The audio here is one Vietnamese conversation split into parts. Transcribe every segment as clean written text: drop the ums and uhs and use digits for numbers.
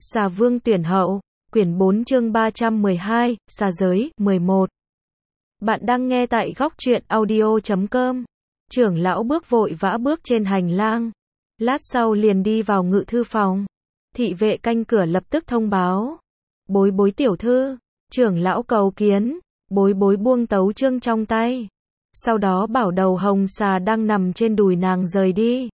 Xà Vương tuyển hậu, quyển 4 chương 312, xà giới, 11. Bạn đang nghe tại góc truyện audio.com. Trưởng lão bước vội vã bước trên hành lang. Lát sau liền đi vào ngự thư phòng. Thị vệ canh cửa lập tức thông báo. Bối bối tiểu thư, trưởng lão cầu kiến. Bối bối buông tấu chương trong tay. Sau đó bảo đầu hồng xà đang nằm trên đùi nàng rời đi.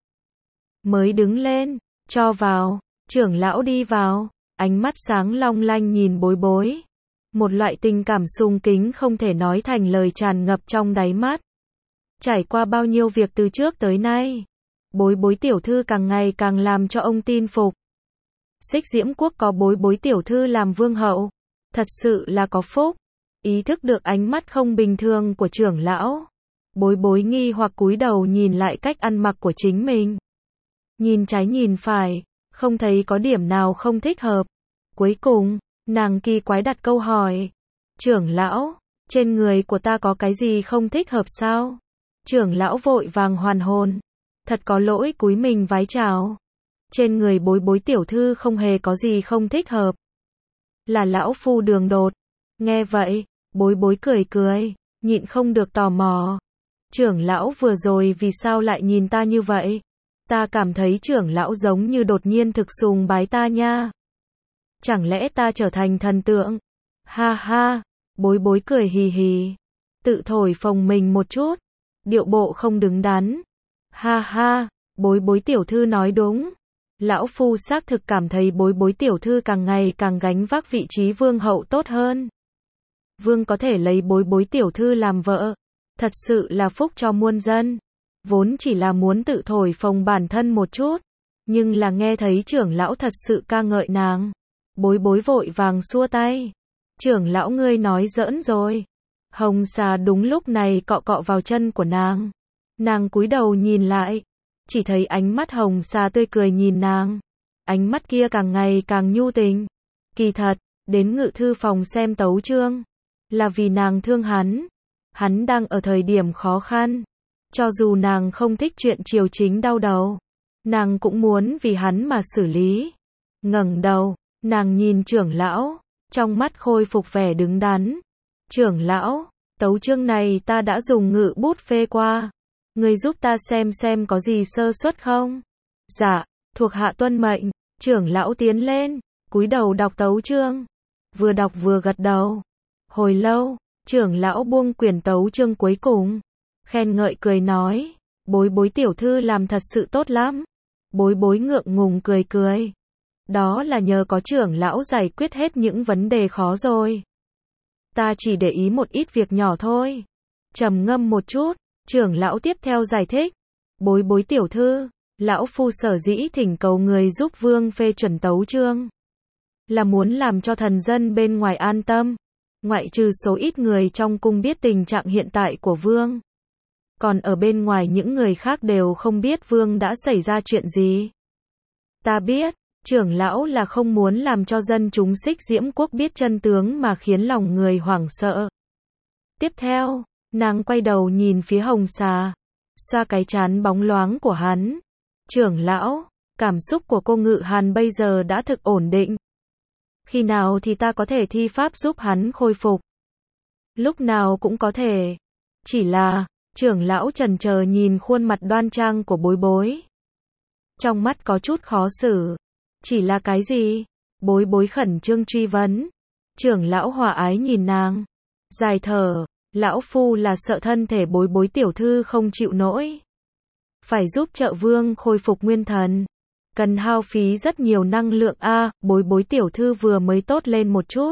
Mới đứng lên, cho vào. Trưởng lão đi vào, ánh mắt sáng long lanh nhìn bối bối. Một loại tình cảm sung kính không thể nói thành lời tràn ngập trong đáy mắt. Trải qua bao nhiêu việc từ trước tới nay, bối bối tiểu thư càng ngày càng làm cho ông tin phục. Xích Diễm Quốc có bối bối tiểu thư làm vương hậu, thật sự là có phúc. Ý thức được ánh mắt không bình thường của trưởng lão, bối bối nghi hoặc cúi đầu nhìn lại cách ăn mặc của chính mình. Nhìn trái nhìn phải, không thấy có điểm nào không thích hợp. Cuối cùng, nàng kỳ quái đặt câu hỏi. Trưởng lão, trên người của ta có cái gì không thích hợp sao? Trưởng lão vội vàng hoàn hồn. Thật có lỗi cúi mình vái chào. Trên người bối bối tiểu thư không hề có gì không thích hợp. Là lão phu đường đột. Nghe vậy, bối bối cười cười, nhịn không được tò mò. Trưởng lão vừa rồi vì sao lại nhìn ta như vậy? Ta cảm thấy trưởng lão giống như đột nhiên thực sùng bái ta nha. Chẳng lẽ ta trở thành thần tượng? Ha ha, bối bối cười hì hì. Tự thổi phồng mình một chút. Điệu bộ không đứng đắn. Ha ha, bối bối tiểu thư nói đúng. Lão phu xác thực cảm thấy bối bối tiểu thư càng ngày càng gánh vác vị trí vương hậu tốt hơn. Vương có thể lấy bối bối tiểu thư làm vợ. Thật sự là phúc cho muôn dân. Vốn chỉ là muốn tự thổi phồng bản thân một chút, nhưng là nghe thấy trưởng lão thật sự ca ngợi nàng. Bối bối vội vàng xua tay. Trưởng lão ngươi nói giỡn rồi. Hồng xà đúng lúc này cọ cọ vào chân của nàng. Nàng cúi đầu nhìn lại, chỉ thấy ánh mắt hồng xà tươi cười nhìn nàng. Ánh mắt kia càng ngày càng nhu tình. Kỳ thật, đến ngự thư phòng xem tấu chương, là vì nàng thương hắn. Hắn đang ở thời điểm khó khăn. Cho dù nàng không thích chuyện triều chính đau đầu, nàng cũng muốn vì hắn mà xử lý. Ngẩng đầu, nàng nhìn trưởng lão, trong mắt khôi phục vẻ đứng đắn. Trưởng lão, tấu chương này ta đã dùng ngự bút phê qua. Ngươi giúp ta xem có gì sơ suất không? Dạ, thuộc hạ tuân mệnh. Trưởng lão tiến lên, cúi đầu đọc tấu chương. Vừa đọc vừa gật đầu. Hồi lâu, trưởng lão buông quyển tấu chương cuối cùng. Khen ngợi cười nói, bối bối tiểu thư làm thật sự tốt lắm. Bối bối ngượng ngùng cười cười. Đó là nhờ có trưởng lão giải quyết hết những vấn đề khó rồi. Ta chỉ để ý một ít việc nhỏ thôi. Trầm ngâm một chút, trưởng lão tiếp theo giải thích. Bối bối tiểu thư, lão phu sở dĩ thỉnh cầu người giúp vương phê chuẩn tấu chương, là muốn làm cho thần dân bên ngoài an tâm. Ngoại trừ số ít người trong cung biết tình trạng hiện tại của vương, còn ở bên ngoài những người khác đều không biết vương đã xảy ra chuyện gì. Ta biết, trưởng lão là không muốn làm cho dân chúng Xích Diễm Quốc biết chân tướng mà khiến lòng người hoảng sợ. Tiếp theo, nàng quay đầu nhìn phía hồng xà, xoa cái trán bóng loáng của hắn. Trưởng lão, cảm xúc của cô Ngự Hàn bây giờ đã thực ổn định. Khi nào thì ta có thể thi pháp giúp hắn khôi phục? Lúc nào cũng có thể. Chỉ là, trưởng lão chần chờ nhìn khuôn mặt đoan trang của bối bối. Trong mắt có chút khó xử. Chỉ là cái gì? Bối bối khẩn trương truy vấn. Trưởng lão hòa ái nhìn nàng. Dài thở, lão phu là sợ thân thể bối bối tiểu thư không chịu nổi. Phải giúp trợ vương khôi phục nguyên thần. Cần hao phí rất nhiều năng lượng bối bối tiểu thư vừa mới tốt lên một chút.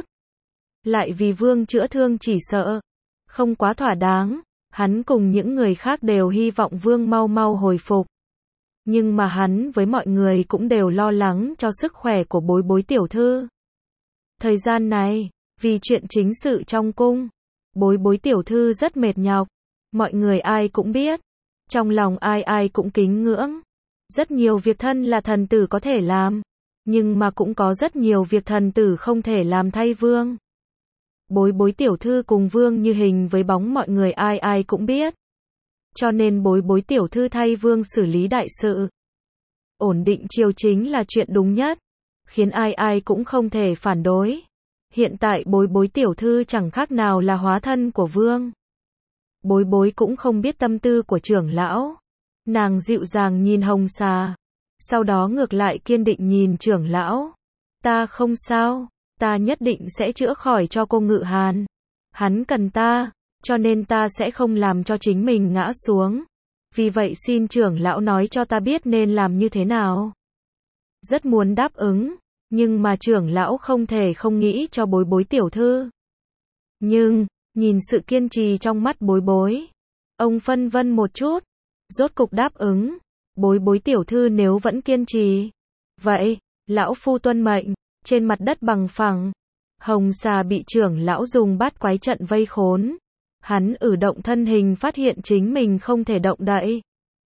Lại vì vương chữa thương chỉ sợ không quá thỏa đáng. Hắn cùng những người khác đều hy vọng vương mau mau hồi phục. Nhưng mà hắn với mọi người cũng đều lo lắng cho sức khỏe của bối bối tiểu thư. Thời gian này, vì chuyện chính sự trong cung, bối bối tiểu thư rất mệt nhọc. Mọi người ai cũng biết. Trong lòng ai ai cũng kính ngưỡng. Rất nhiều việc thân là thần tử có thể làm. Nhưng mà cũng có rất nhiều việc thần tử không thể làm thay vương. Bối bối tiểu thư cùng vương như hình với bóng mọi người ai ai cũng biết. Cho nên bối bối tiểu thư thay vương xử lý đại sự. Ổn định triều chính là chuyện đúng nhất. khiến ai ai cũng không thể phản đối. Hiện tại Bối Bối tiểu thư chẳng khác nào là hóa thân của vương. Bối Bối cũng không biết tâm tư của trưởng lão. Nàng dịu dàng nhìn Hồng Xà, sau đó ngược lại kiên định nhìn trưởng lão. Ta không sao, ta nhất định sẽ chữa khỏi cho cô Ngự Hàn. Hắn cần ta, cho nên ta sẽ không làm cho chính mình ngã xuống. Vì vậy xin trưởng lão nói cho ta biết nên làm như thế nào. Rất muốn đáp ứng, nhưng mà trưởng lão không thể không nghĩ cho Bối Bối tiểu thư. Nhưng, nhìn sự kiên trì trong mắt Bối Bối, ông phân vân một chút, rốt cục đáp ứng. Bối Bối tiểu thư nếu vẫn kiên trì, vậy, lão phu tuân mệnh. Trên mặt đất bằng phẳng, Hồng Xà bị trưởng lão dùng bát quái trận vây khốn. Hắn động thân hình phát hiện chính mình không thể động đậy.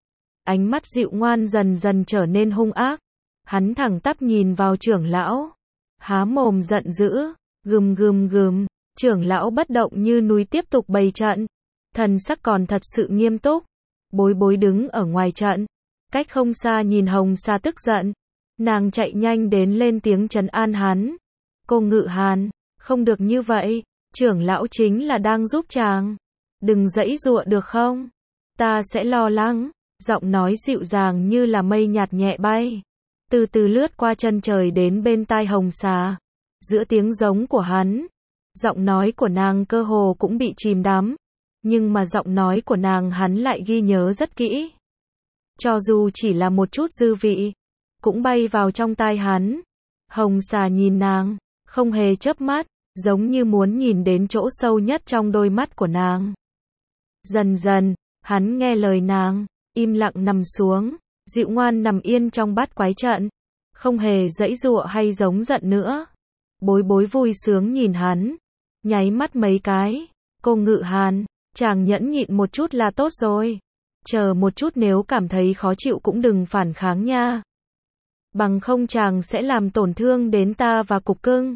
Ánh mắt dịu ngoan dần dần trở nên hung ác. Hắn thẳng tắp nhìn vào trưởng lão, há mồm giận dữ, gầm gầm gầm. Trưởng lão bất động như núi tiếp tục bày trận, thần sắc còn thật sự nghiêm túc. Bối Bối đứng ở ngoài trận, cách không xa nhìn Hồng Xà tức giận. Nàng chạy nhanh đến lên tiếng trấn an hắn. Cô Ngự Hàn, không được như vậy, trưởng lão chính là đang giúp chàng. Đừng giãy giụa được không? Ta sẽ lo lắng. Giọng nói dịu dàng như là mây nhạt nhẹ bay, từ từ lướt qua chân trời đến bên tai Hồng Xà. Giữa tiếng giống của hắn, giọng nói của nàng cơ hồ cũng bị chìm đắm. Nhưng mà giọng nói của nàng hắn lại ghi nhớ rất kỹ. Cho dù chỉ là một chút dư vị, cũng bay vào trong tai hắn. Hồng Xà nhìn nàng, không hề chớp mắt, giống như muốn nhìn đến chỗ sâu nhất trong đôi mắt của nàng. Dần dần, hắn nghe lời nàng, im lặng nằm xuống, dịu ngoan nằm yên trong bát quái trận, không hề giãy giụa hay giống giận nữa. Bối Bối vui sướng nhìn hắn, nháy mắt mấy cái. Cô Ngự Hàn, chàng nhẫn nhịn một chút là tốt rồi. Chờ một chút, nếu cảm thấy khó chịu cũng đừng phản kháng nha. Bằng không chàng sẽ làm tổn thương đến ta và cục cưng.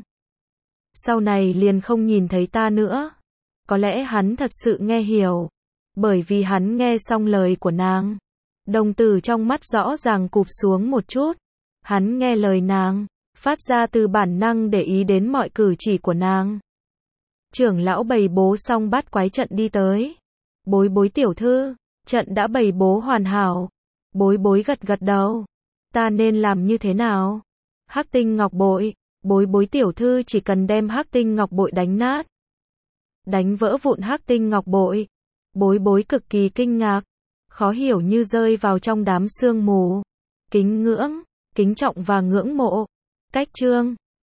Sau này liền không nhìn thấy ta nữa. Có lẽ hắn thật sự nghe hiểu. Bởi vì hắn nghe xong lời của nàng, đồng tử trong mắt rõ ràng cụp xuống một chút. Hắn nghe lời nàng, phát ra từ bản năng để ý đến mọi cử chỉ của nàng. Trưởng lão bày bố xong bát quái trận đi tới. Bối Bối tiểu thư, trận đã bày bố hoàn hảo. Bối Bối gật gật đầu. Ta nên làm như thế nào? Hắc tinh ngọc bội. Bối Bối tiểu thư chỉ cần đem hắc tinh ngọc bội đánh nát, đánh vỡ vụn hắc tinh ngọc bội. Bối Bối cực kỳ kinh ngạc, khó hiểu như rơi vào trong đám sương mù. Kính ngưỡng, kính trọng và ngưỡng mộ. Cách chương